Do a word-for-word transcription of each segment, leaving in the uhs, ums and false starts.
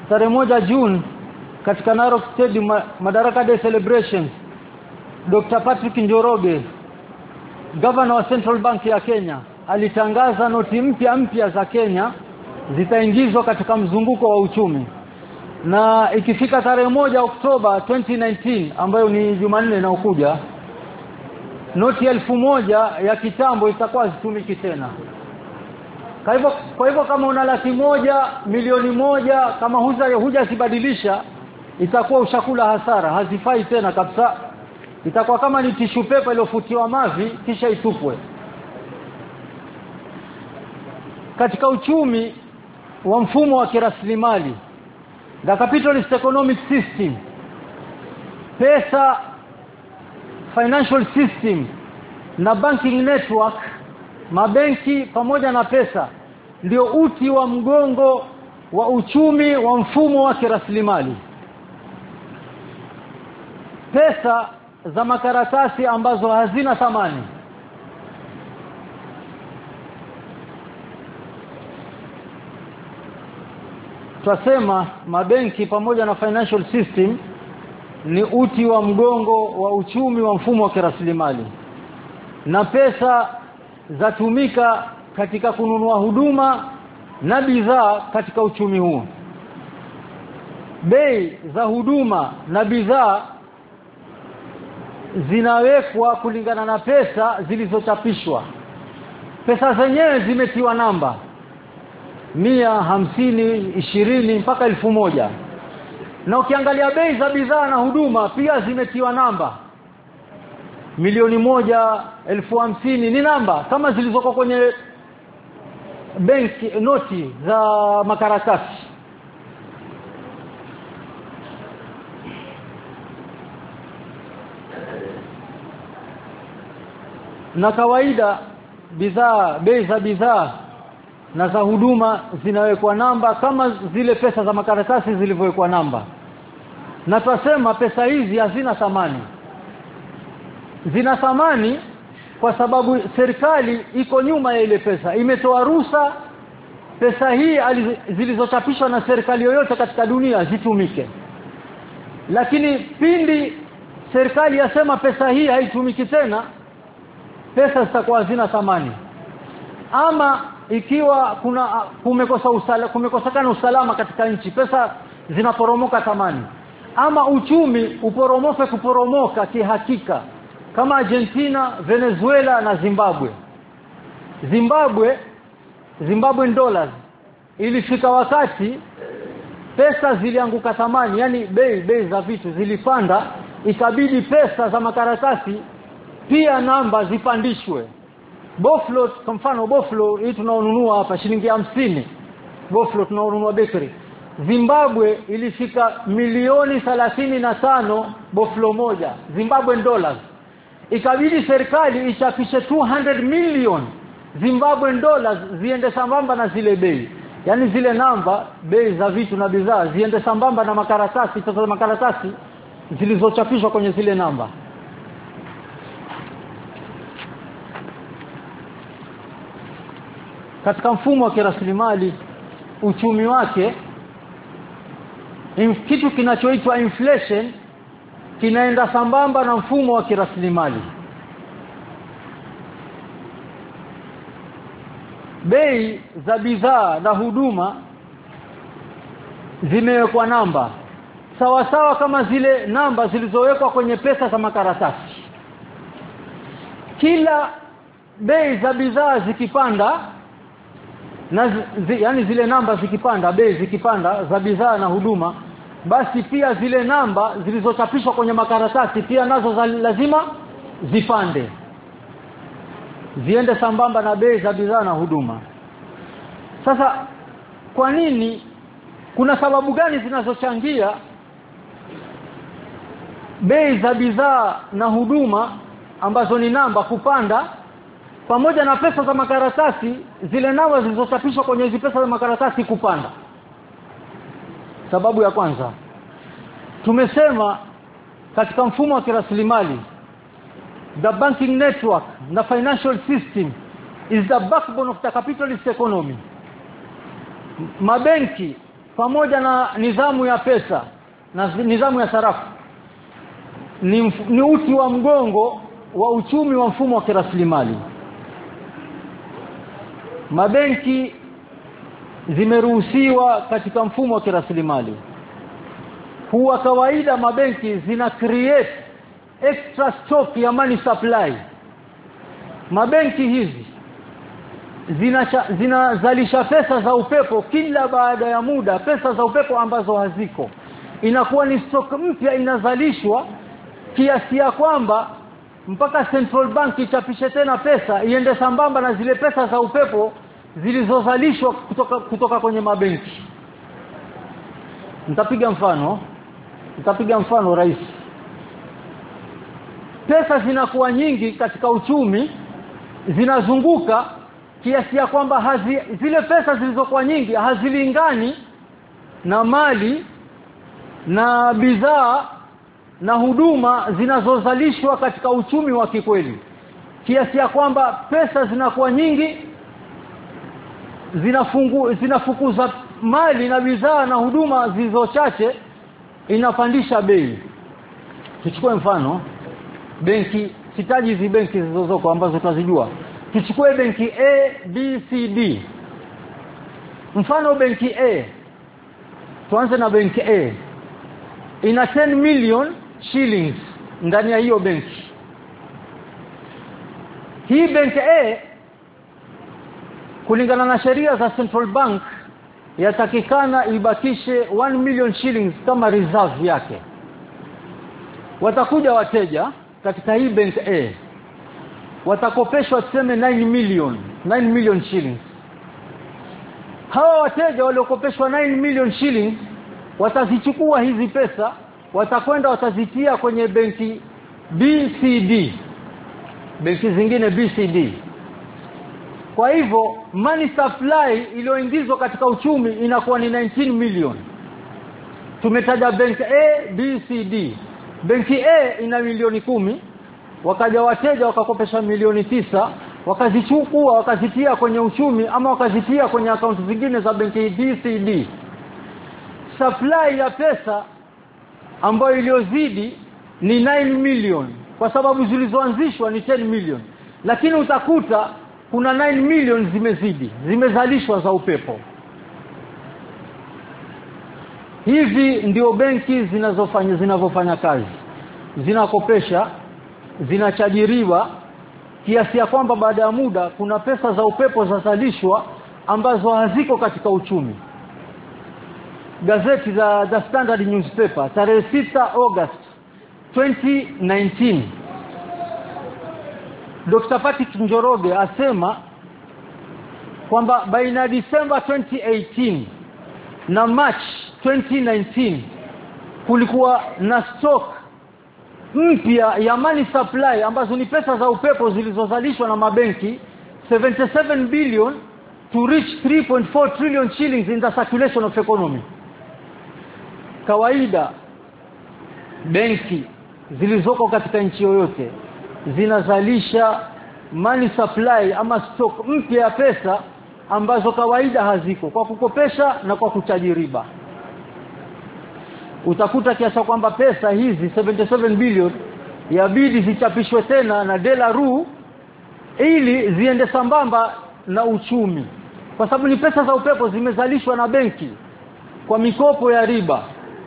tarehe moja Juni katika Narok Stadium Madaraka Day celebrations, Doctor Patrick Njoroge, Governor wa Central Bank ya Kenya, alitangaza noti mpya mpya za Kenya zitaingizwa katika mzunguko wa uchumi. Na ikifika tarehe moja Oktoba twenty nineteen ambayo ni Jumanne inayokuja, noti elfu moja ya kitambo itakuwa zitumiki tena. Kwa hivyo kwa hivyo kama una laki moja, milioni moja, kama huja huja sibadilisha, itakuwa ushakula hasara, hazifai tena kabisa. Itakuwa kama ni tissue paper iliyofutiwa mavi kisha itupwe. Katika uchumi wa mfumo wa kiraslimali, the capitalist economic system, pesa, financial system na banking network, mabenki pamoja na pesa ndio uti wa mgongo wa uchumi wa mfumo wa kiraslimali. Pesa za makaratasi ambazo hazina thamani, tunasema mabenki pamoja na financial system ni uti wa mgongo wa uchumi wa mfumo wa kiraslimali, na pesa zatumika katika kununua huduma na bidhaa katika uchumi huu. Bei za huduma na bidhaa zinawekwa kulingana na pesa zilizochapishwa. Pesa zenyewe zimetiwa namba mia, hamsini, ishirini mpaka elfu moja. Na ukiangalia bei za bidhaa na huduma pia zimetiwa namba. Milioni moja, elfu hamsini ni namba kama zilizoko kwenye benki noti za makaratasi. Na kawaida bidhaa, bei za bidhaa na za huduma zinawekwa namba kama zile pesa za makaratasi zilivyowekwa namba. Na tunasema pesa hizi hazina thamani. Zina thamani kwa sababu serikali iko nyuma ya ile pesa, imetoa ruhusa pesa hii zilizochapishwa na serikali yoyote katika dunia zitumike. Lakini pindi serikali yasema pesa hii haitumiki tena, pesa zitakuwa hazina thamani. Ama ikiwa kuna kumekosa usala, kumekosekana usalama katika nchi, pesa zinaporomoka thamani. Ama uchumi uporomoke kuporomoka kihakika, kama Argentina, Venezuela na Zimbabwe. Zimbabwe Zimbabwean dollars ilifika wakati pesa zilianguka thamani, yani bei bei za vitu zilipanda, ikabidi pesa za makaratasi pia namba zipandishwe. Boflo kwa mfano, Boflo hii tunaonunua hapa shilingi hamsini, Boflo tunaonunua bakery. Zimbabwe ilifika milioni thelathini na tano Boflo moja, Zimbabwean dollars. Ikabidi serikali ichapishe two hundred million Zimbabwean dollars ziende sambamba na zile bei. Yani zile namba, bei za vitu na bidhaa ziende sambamba na makaratasi, pesa za makaratasi zilizochapishwa kwenye zile namba. Katika mfumo wa kiraslimali, uchumi wake, kitu kinachoitwa inflation kinaenda sambamba na mfumo wa kiraslimali. Bei za bidhaa na huduma zimewekwa namba sawa sawa kama zile namba zilizowekwa kwenye pesa za makaratasi. Kila bei za bidhaa zikipanda na zi, yani zile namba zikipanda, bei zikipanda za bidhaa na huduma, basi pia zile namba zilizochapishwa kwenye makaratasi pia nazo za lazima zipande, ziende sambamba na bei za bidhaa na huduma. Sasa kwa nini, kuna sababu gani zinazochangia bei za bidhaa na huduma ambazo ni namba kupanda pamoja na pesa za makaratasi, zile namba zilizochapishwa kwenye hizo pesa za makaratasi kupanda? Sababu ya kwanza, tumesema katika mfumo wa kiraslimali, the banking network na financial system is the backbone of the capitalist economy. Mabenki pamoja na nidhamu ya pesa na nidhamu ya sarafu ni, ni uti wa mgongo wa uchumi wa mfumo wa kiraslimali. Mabenki zimeruhusiwa katika mfumo wa kiraslimali. Huwa kawaida mabenki zina create extra stock ya money supply. Mabenki hizi zinazalisha pesa za upepo kila baada ya muda, pesa za upepo ambazo haziko. Inakuwa ni stock mpya inazalishwa kiasi ya kwamba mpaka Central Bank ichapishe tena pesa iende sambamba na zile pesa za upepo zilizozalishwa kutoka kutoka kwenye mabenki. Nitapiga mfano, nitapiga mfano rahisi. Pesa zinakuwa nyingi katika uchumi, zinazunguka kiasi ya kwamba hazi, zile pesa zilizokuwa nyingi hazilingani na mali na bidhaa na huduma zinazozalishwa katika uchumi wa kikweli, kiasi ya kwamba pesa zinakuwa nyingi zinafungu zinafukuza mali na bidhaa na huduma zilizo chache, inapandisha bei. Tuchukue mfano benki, sitaji hizi benki zilizozoko ambazo tunazijua. Tuchukue benki A, B, C, D. Mfano benki A, tuanze na benki A, ina ten million shillings ndani ya hiyo benki. Hii benki A kulingana na sheria za Central Bank yatakikana ibakishe one million shillings kama reserve yake. Watakuja wateja katika hii benki A, watakopeshwa tuseme nine million, nine million shillings. Hawa wateja waliokopeshwa nine million shillings watazichukua hizi pesa, watakwenda watazitia kwenye benki B C D, benki zingine B C D. Kwa hivyo money supply iliyoingizwa katika uchumi inakuwa ni nineteen million. Tumetaja benki A, B, C, D. Benki A ina milioni kumi, wakaja wateja wakakopesha milioni tisa, wakazichukua wakazitia kwenye uchumi ama wakazitia kwenye akaunti zingine za benki B C D. Supply ya pesa ambayo iliyozidi ni nine million kwa sababu zilizoanzishwa ni ten million, lakini utakuta kuna nine million zimezidi, zimezalishwa za upepo. Hizi ndio benki zinazofanya zinazofanya kazi. Zinakopesha, zinachajiriwa kiasi ya kwamba baada ya muda kuna pesa za upepo zazalishwa ambazo haziko katika uchumi. Gazeti za The Standard Newspaper tarehe sita August twenty nineteen, Doctor Patrick Njoroge asema kwamba baina December twenty eighteen na March twenty nineteen kulikuwa na stock mpya ya money supply ambazo ni pesa za upepo zilizozalishwa na mabenki seventy-seven billion to reach three point four trillion shillings in the circulation of economy. Kawaida benki zilizoko katika nchi yoyote zinazalisha money supply ama stock mpya ya pesa ambazo kawaida haziko kwa kukopesha na kwa kuchaji riba. Utakuta kiasi kwamba pesa hizi seventy-seven billion yabidi zichapishwe tena na Delaru ili ziende sambamba na uchumi, kwa sababu ni pesa za upepo zimezalishwa na benki kwa mikopo ya riba.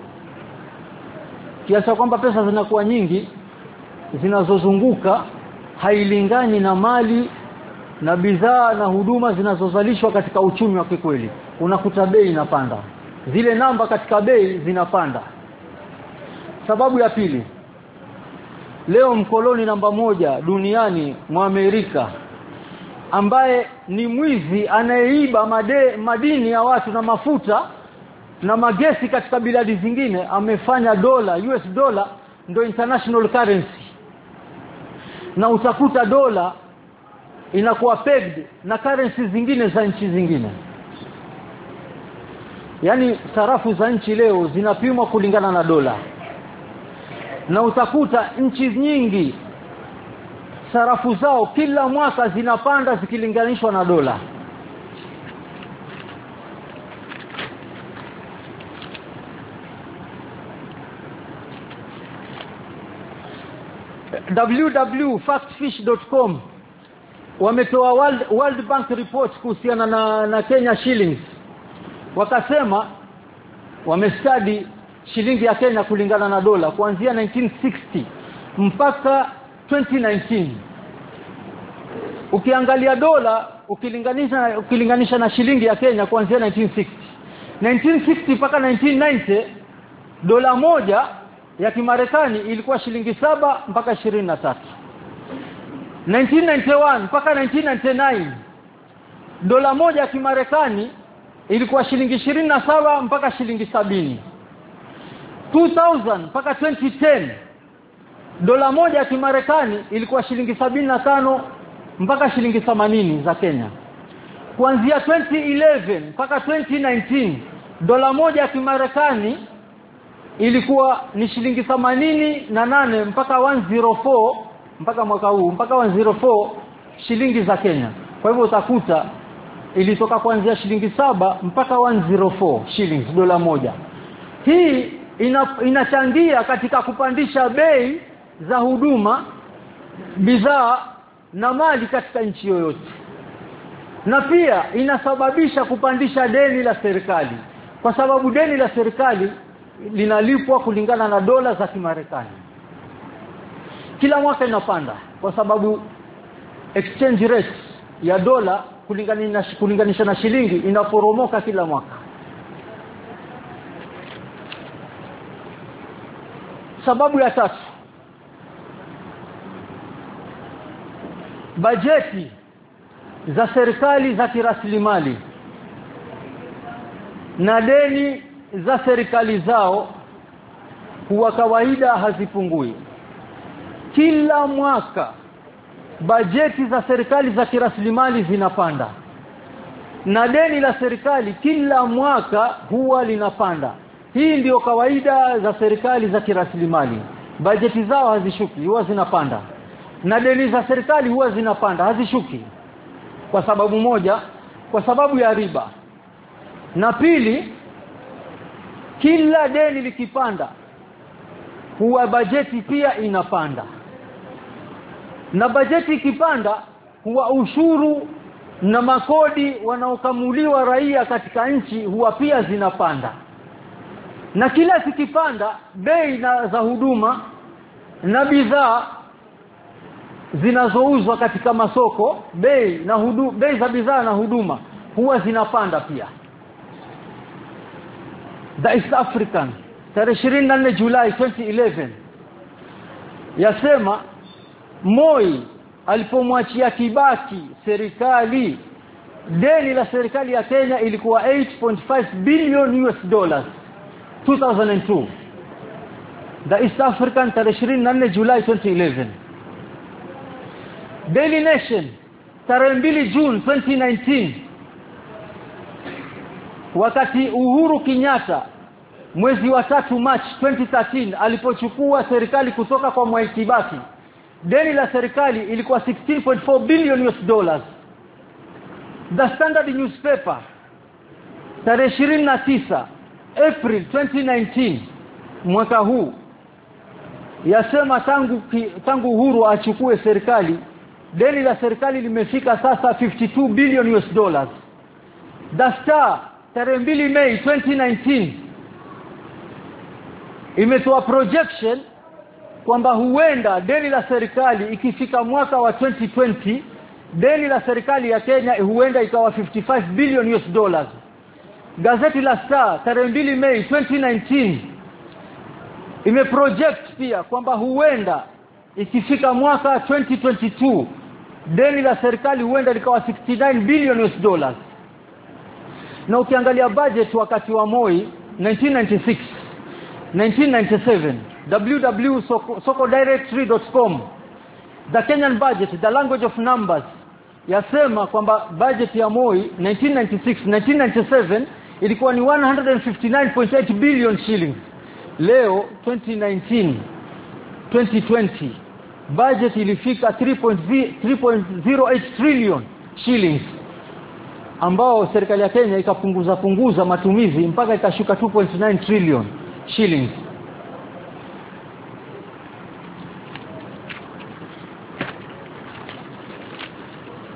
Kiasi kwamba pesa zinakuwa nyingi zinazozunguka hailingani na mali na bidhaa na huduma zinazozalishwa katika uchumi wa kikweli. Unakuta bei inapanda, zile namba katika bei zinapanda. Sababu ya pili, leo mkoloni namba moja duniani mwa Amerika ambaye ni mwizi anayeiba made, madini ya watu na mafuta na magesi katika biladi zingine amefanya dola, U S dollar ndio international currency. Na utakuta dola inakuwa pegged na currency zingine za nchi zingine. Yaani sarafu za nchi leo zinapimwa kulingana na dola. Na utakuta nchi nyingi sarafu zao kila mwaka zinapanda zikilinganishwa na dola. w w w dot fact fish dot com wametoa World, World Bank report kuhusiana na, na Kenya shillings. Wakasema wamestudy shilingi ya Kenya kulingana na dola kuanzia nineteen sixty mpaka twenty nineteen. Ukiangalia dola ukilinganisha ukilinganisha na shilingi ya Kenya kuanzia nineteen sixty nineteen sixty mpaka nineteen ninety, dola moja ya Kimarekani ilikuwa shilingi saba mpaka ishirini na tatu. nineteen ninety-one mpaka nineteen ninety-nine, dola moja ya Kimarekani ilikuwa shilingi ishirini na saba mpaka shilingi sabini. two thousand mpaka twenty ten, dola moja ya Kimarekani ilikuwa shilingi sabini na tano mpaka shilingi themanini za Kenya. Kuanzia twenty eleven mpaka twenty nineteen, dola moja ya Kimarekani ilikuwa ni shilingi themanini na nane mpaka one oh four, mpaka mwaka huu mpaka one oh four shilingi za Kenya. Kwa hivyo utakuta ilitoka kuanzia shilingi saba mpaka one oh four shillings dola moja. Hii ina, inachangia katika kupandisha bei za huduma, bidhaa na mali katika nchi yoyote. Na pia inasababisha kupandisha deni la serikali, kwa sababu deni la serikali linalipwa kulingana na dola za Kimarekani. Kila mwaka inapanda kwa sababu exchange rate ya dola kulinganisha kulinganisha na shilingi inaporomoka kila mwaka. Sababu ya tatu, bajeti za serikali za kiraslimali na deni za serikali zao huwa kawaida hazipungui. Kila mwaka bajeti za serikali za kiraslimali zinapanda na deni la serikali kila mwaka huwa linapanda. Hii ndio kawaida za serikali za kiraslimali. Bajeti zao hazishuki, huwa zinapanda, na deni za serikali huwa zinapanda, hazishuki. Kwa sababu moja, kwa sababu ya riba. Na pili, kila deni likipanda huwa bajeti pia inapanda. Na bajeti ikipanda huwa ushuru na makodi wanaokamuliwa raia katika nchi huwa pia zinapanda. Na kila zikipanda, bei na za huduma na bidhaa zinazouzwa katika masoko, bei na hudu, bei za bidhaa na huduma huwa zinapanda pia. The East African tarehe ishirini na nne Julai twenty eleven yasema Moi alipomwachia Kibaki serikali, deni la serikali ya Kenya ilikuwa eight point five billion U S dollars two thousand two. The East African tarehe ishirini na nne Julai twenty eleven. Daily Nation tarehe mbili June twenty nineteen, wakati Uhuru Kenyatta mwezi wa tatu March twenty thirteen alipochukua serikali kutoka kwa Mwai Kibaki, deni la serikali ilikuwa sixteen point four billion U S dollars. The Standard newspaper tarehe ishirini na tisa April twenty nineteen mwaka huu yasema tangu tangu Uhuru achukue serikali, deni la serikali limefika sasa fifty two billion U S dollars. The Star tarehe mbili Mei twenty nineteen imetoa projection kwamba huenda deni la serikali ikifika mwaka wa twenty twenty, deni la serikali ya Kenya huenda ikawa fifty five billion U S dollars. Gazeti la Star tarehe mbili Mei twenty nineteen imeproject pia kwamba huenda ikifika mwaka twenty twenty-two deni la serikali huenda likawa sixty nine billion U S dollars. Na ukiangalia budget wakati wa Moi nineteen ninety-six nineteen ninety-seven, w w w dot soko directory dot com, the Kenyan budget, the language of numbers, yasema kwamba budget ya Moi nineteen ninety-six nineteen ninety-seven ilikuwa ni one hundred fifty nine point eight billion shillings. Leo twenty nineteen twenty twenty budget ilifika three point zero eight trillion shillings, ambao serikali ya Kenya ikapunguza punguza matumizi mpaka ikashuka two point nine trillion shillings.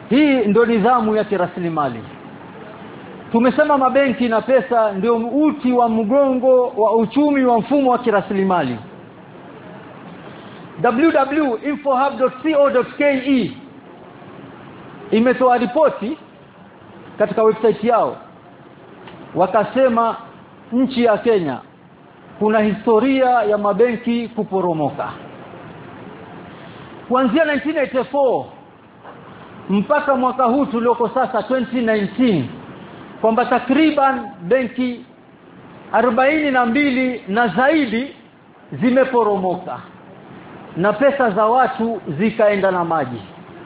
Hii ndio nidhamu ya kiraslimali. Tumesema mabenki na pesa ndio uti wa mgongo wa uchumi wa mfumo wa kiraslimali. w w w dot infohub dot co dot ke imetoa ripoti katika website yao, wakasema nchi ya Kenya kuna historia ya mabenki kuporomoka kuanzia nineteen eighty-four mpaka mwaka huu tulioko sasa twenty nineteen, kwamba takriban benki arobaini na mbili na zaidi zimeporomoka na pesa za watu zikaenda na maji.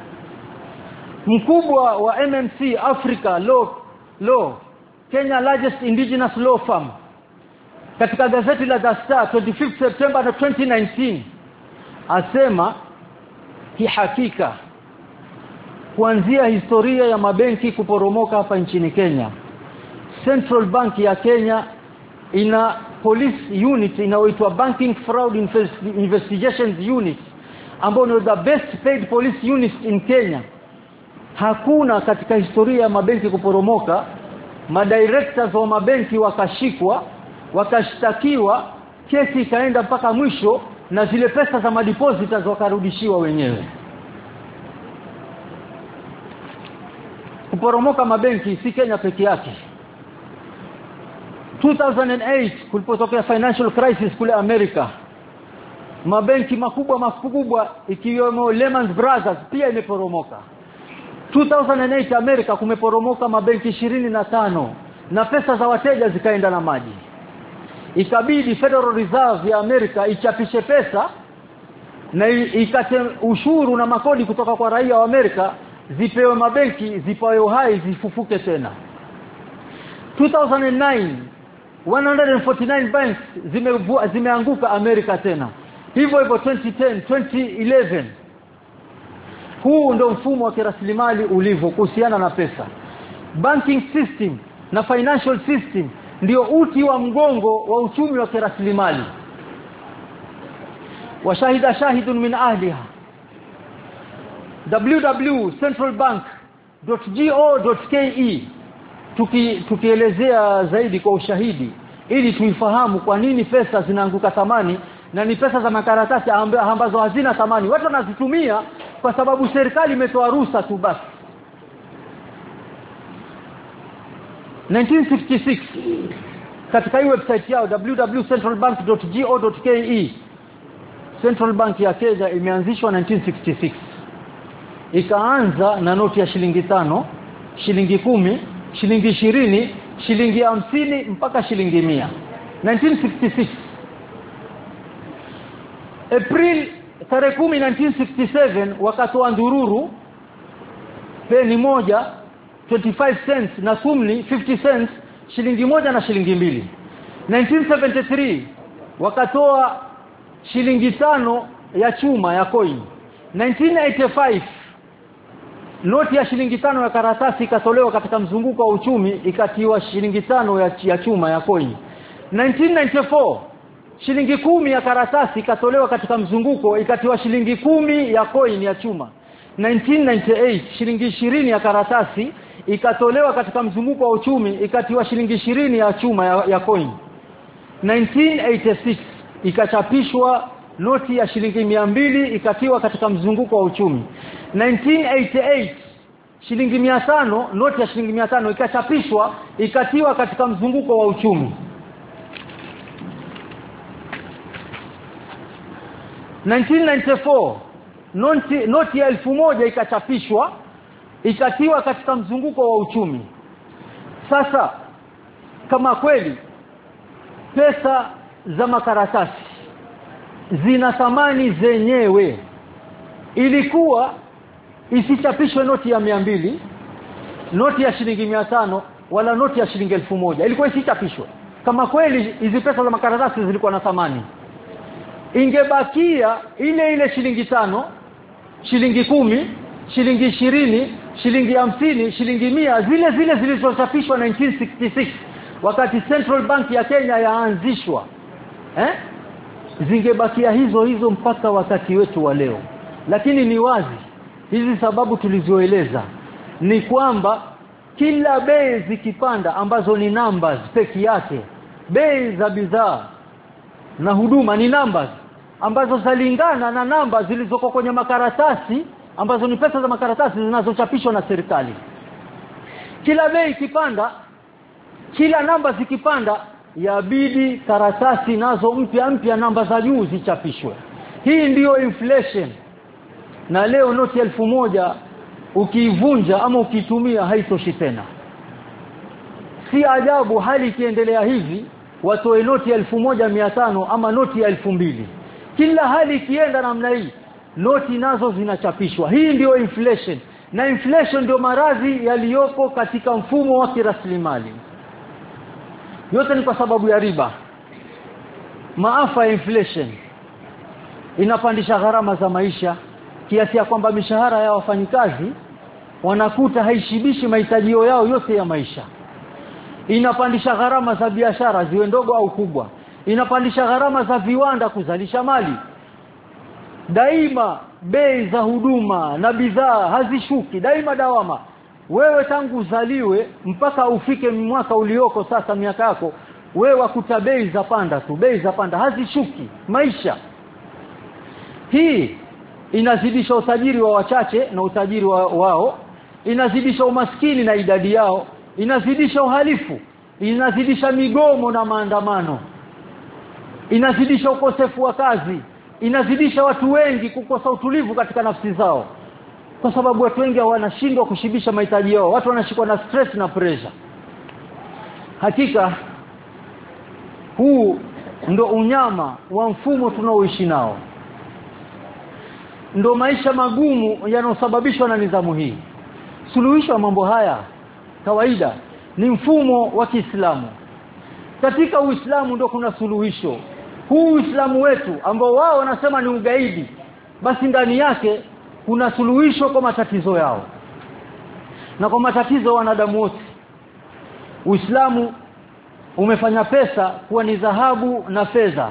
Mkubwa wa M M C Africa Law, Law Kenya Largest Indigenous Law Firm, katika gazeti la The Star twenty-fifth September twenty nineteen asema kihakika kuanzia historia ya mabenki kuporomoka hapa nchini Kenya, Central Bank ya Kenya ina police unit inayoitwa Banking Fraud Investigations Unit, ambayo ni the best paid police unit in Kenya. Hakuna katika historia ya mabenki kuporomoka madirectors wa mabenki wakashikwa, wakashtakiwa, kesi ikaenda mpaka mwisho na zile pesa za madepositors wakarudishiwa wenyewe. Kuporomoka mabenki si Kenya peke yake. two thousand eight kulipotokea financial crisis kule Amerika, mabenki makubwa makubwa ikiwemo Lehman Brothers pia imeporomoka. two thousand eight Amerika kumeporomoka mabenki ishirini na tano na pesa za wateja zikaenda na maji. Ikabidi Federal Reserve ya Amerika ichapishe pesa na ikate ushuru na makodi kutoka kwa raia wa Amerika, zipewe mabenki zipawe uhai zifufuke tena. two thousand nine one hundred forty-nine banks zime zimeanguka Amerika tena. Hivyo hivyo twenty ten twenty eleven. Huu ndio mfumo wa kiraslimali ulivyo kuhusiana na pesa. Banking system na financial system ndio uti wa mgongo wa uchumi wa kiraslimali. Washahida shahidun min ahliha. w w w dot central bank dot go dot ke tuki tukielezea zaidi kwa ushahidi ili tuifahamu kwa nini pesa zinaanguka thamani na ni pesa za makaratasi ambazo hazina thamani. Watu wanazitumia kwa sababu serikali imetoa ruhusa tu basi. nineteen sixty-six katika hii website yao w w w dot central bank dot go dot ke, Central Bank ya Kenya imeanzishwa nineteen sixty-six. Ikaanza na noti ya shilingi tano, shilingi kumi, shilingi ishirini, shilingi hamsini mpaka shilingi mia. nineteen sixty-six. April tarehe kumi nineteen sixty-seven wakatoa ndururu peni moja twenty-five cents na thumni fifty cents, shilingi moja na shilingi mbili. nineteen seventy-three wakatoa shilingi tano ya chuma ya coin. nineteen eighty-five noti ya shilingi tano ya karatasi ikatolewa katika mzunguko wa uchumi, ikatiwa shilingi tano ya, ya chuma ya coin. nineteen ninety-four shilingi kumi ya karatasi ikatolewa katika mzunguko, ikatiwa shilingi kumi ya coin ya chuma. nineteen ninety-eight shilingi ishirini ya karatasi ikatolewa katika mzunguko wa uchumi, ikatiwa shilingi ishirini ya chuma ya, ya coin. nineteen eighty-six ikachapishwa noti ya shilingi mia mbili ikatiwa katika mzunguko wa uchumi. nineteen eighty-eight shilingi mia tano, noti ya shilingi mia tano ikachapishwa ikatiwa katika mzunguko wa uchumi. nineteen ninety-four noti, noti ya elfu moja ikachapishwa ikatiwa katika mzunguko wa uchumi. Sasa kama kweli pesa za makaratasi zina thamani zenyewe, ilikuwa isichapishwe noti ya mia mbili, noti ya shilingi mia tano wala noti ya shilingi elfu moja. Ilikuwa isichapishwe. Kama kweli hizi pesa za makaratasi zilikuwa na thamani, ingebakia ile ile shilingi tano, shilingi kumi, shilingi ishirini, shilingi hamsini, shilingi mia, zile zile zilizochapishwa nineteen sixty-six wakati Central Bank ya Kenya yaanzishwa. Eh? Zingebakia hizo hizo mpaka wakati wetu wa leo. Lakini ni wazi hizi sababu tulizoeleza ni kwamba kila bei zikipanda ambazo ni numbers peke yake, bei za bidhaa na huduma ni numbers ambazo zalingana na namba zilizoko kwenye makaratasi ambazo ni pesa za makaratasi zinazochapishwa na serikali. Kila bei ikipanda, kila namba zikipanda, yabidi karatasi nazo mpya mpya namba za juu zichapishwe. Hii ndiyo inflation. Na leo noti elfu moja ukiivunja ama ukitumia haitoshi tena. Si ajabu hali ikiendelea hivi watoe noti elfu moja mia tano ama noti ya elfu mbili. Kila hali ikienda namna hii, noti nazo zinachapishwa. Hii ndiyo inflation. Na inflation ndio maradhi yaliyopo katika mfumo wa kiraslimali. Yote ni kwa sababu ya riba. Maafa ya inflation inapandisha gharama za maisha kiasi ya kwamba mishahara ya wafanyikazi wanakuta haishibishi mahitaji yao yote ya maisha. Inapandisha gharama za biashara ziwe ndogo au kubwa. Inapandisha gharama za viwanda kuzalisha mali. Daima bei za huduma na bidhaa hazishuki, daima dawama. Wewe tangu uzaliwe mpaka ufike mwaka ulioko sasa miaka yako, wewe wakuta bei za panda tu, bei za panda hazishuki maisha. Hii inazidisha utajiri wa wachache na utajiri wa, wao, inazidisha umaskini na idadi yao, inazidisha uhalifu, inazidisha migomo na maandamano, inazidisha ukosefu wa kazi, inazidisha watu wengi kukosa utulivu katika nafsi zao. Kwa sababu watu wengi wanashindwa kushibisha mahitaji yao, watu wanashikwa na stress na pressure. Hakika huu ndo unyama wa mfumo tunaoishi nao. Ndo maisha magumu yanayosababishwa na nidhamu hii. Suluhisho ya mambo haya kawaida ni mfumo wa Kiislamu. Katika Uislamu ndo kuna suluhisho. Huu Uislamu wetu ambao wao wanasema ni ugaidi, basi ndani yake kuna suluhisho kwa matatizo yao na kwa matatizo wanadamu wote. Uislamu umefanya pesa kuwa ni dhahabu na fedha.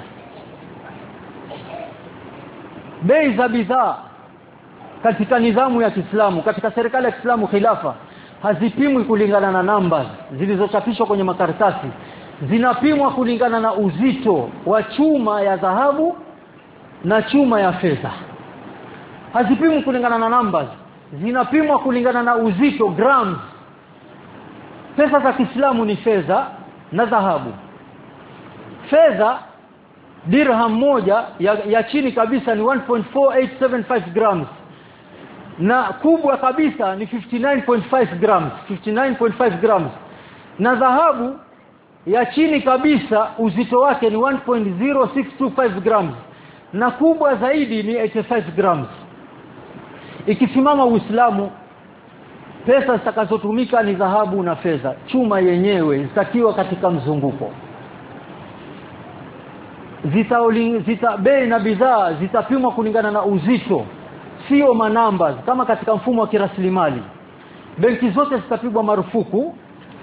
Bei za bidhaa katika nidhamu ya Kiislamu, katika serikali ya Kiislamu khilafa, hazipimwi kulingana na numbers zilizochapishwa kwenye makaratasi. Zinapimwa kulingana na uzito wa chuma ya dhahabu na chuma ya fedha. Hazipimwi kulingana na numbers, zinapimwa kulingana na uzito, grams. Pesa za Kiislamu ni fedha na dhahabu. Fedha dirham moja ya, ya chini kabisa ni one point four eight seven five grams. Na kubwa kabisa ni fifty-nine point five grams, fifty-nine point five grams. Na dhahabu ya chini kabisa uzito wake ni one point zero six two five grams. Na kubwa zaidi ni eighty-five grams. Ikisimama Uislamu, pesa zitakazotumika ni dhahabu na fedha. Chuma yenyewe zitakiwa katika mzunguko. Zitauli, zita bei na bidhaa zitapimwa kulingana na uzito, sio manambas kama katika mfumo wa kiraslimali. Benki zote zitapigwa marufuku.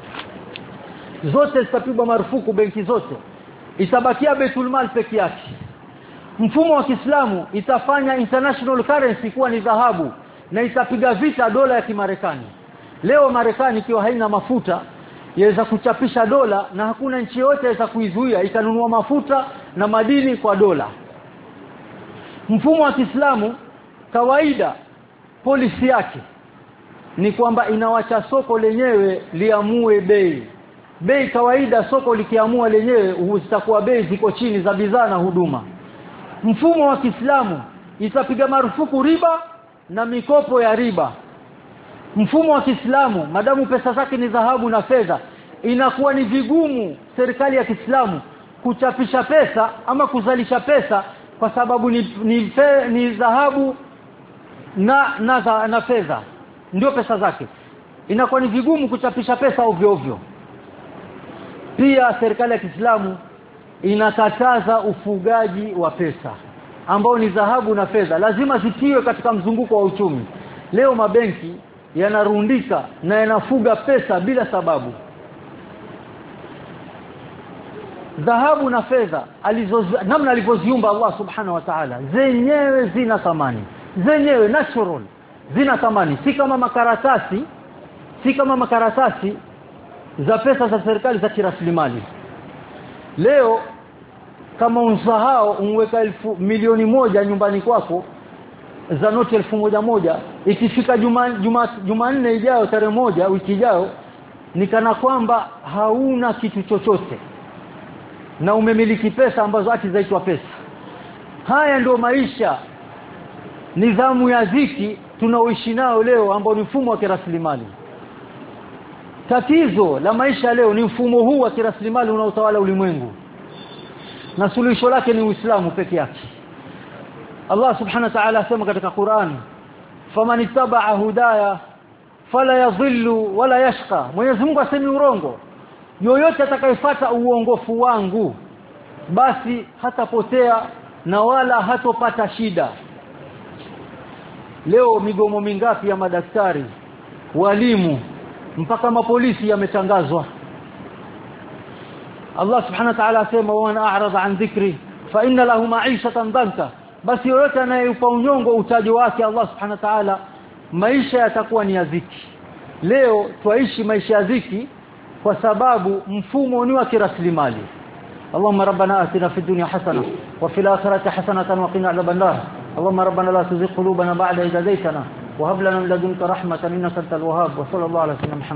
Zote zitapigwa marufuku benki zote. Itabakia Baitul Mal peke yake. Mfumo wa Kiislamu itafanya international currency kuwa ni dhahabu na itapiga vita dola ya Kimarekani. Leo Marekani ikiwa haina mafuta yaweza kuchapisha dola na hakuna nchi yote yaweza kuizuia, ikanunua mafuta na madini kwa dola. Mfumo wa Kiislamu kawaida polisi yake ni kwamba inawacha soko lenyewe liamue bei. Bei kawaida soko likiamua lenyewe zitakuwa bei ziko chini za bidhaa na huduma. Mfumo wa Kiislamu itapiga marufuku riba na mikopo ya riba. Mfumo wa Kiislamu madamu pesa zake ni dhahabu na fedha, inakuwa ni vigumu serikali ya Kiislamu kuchapisha pesa ama kuzalisha pesa kwa sababu ni ni, fe, ni dhahabu na na, na fedha ndio pesa zake. Inakuwa ni vigumu kuchapisha pesa ovyo ovyo. Pia serikali ya Kiislamu inakataza ufugaji wa pesa ambao ni dhahabu na fedha, lazima zitiwe katika mzunguko wa uchumi. Leo mabenki yanarundika na yanafuga pesa bila sababu. Dhahabu na fedha alizo namna alivyoziumba Allah subhanahu wa ta'ala, zenyewe zina thamani, zenyewe natural zina thamani, si kama makaratasi si kama makaratasi za pesa za serikali za kiraslimali. Leo kama unsahau unweka elfu milioni moja nyumbani kwako za noti elfu moja moja, ikifika juma juma Jumanne ijayo tarehe moja wiki ijayo nikana kwamba hauna kitu chochote na umemiliki pesa ambazo ati zaitwa pesa. Haya ndio maisha, nidhamu ya dhiki tunaoishi nao leo ambao ni mfumo wa kiraslimali. Tatizo la maisha leo ni mfumo huu wa kiraslimali unaotawala ulimwengu, na suluhisho lake ni Uislamu peke yake. Allah subhanahu wa ta'ala asema katika Qur'an, faman ittaba'a hudaya fala yadhillu wala yashqa. Mwenyezi Mungu asemi urongo, yoyote atakayefuata uongofu wangu basi hatapotea na wala hatopata shida. Leo migomo mingapi ya madaktari, walimu, mpaka mapolisi yametangazwa. Allah subhanahu wa ta'ala asema, wa man a'rada an dhikri fa inna lahu ma'ishatan dhanka. Basi yoyote anayeupa unyongo utajo wake Allah subhanahu wa ta'ala, maisha yatakuwa ni ya dhiki. Leo tuishi maisha ya dhiki kwa sababu mfumo ni wa kiraslimali. Allahumma rabbana atina fid dunya hasana wa fil akhirati hasanatan wa qina adhaban nar. Allahumma rabbana la tuzigh qulubana ba'da idh hadaytana wa hab lana min ladunka rahmatan innaka antal wahhab. Wa sallallahu ala sayyidina Muhammad.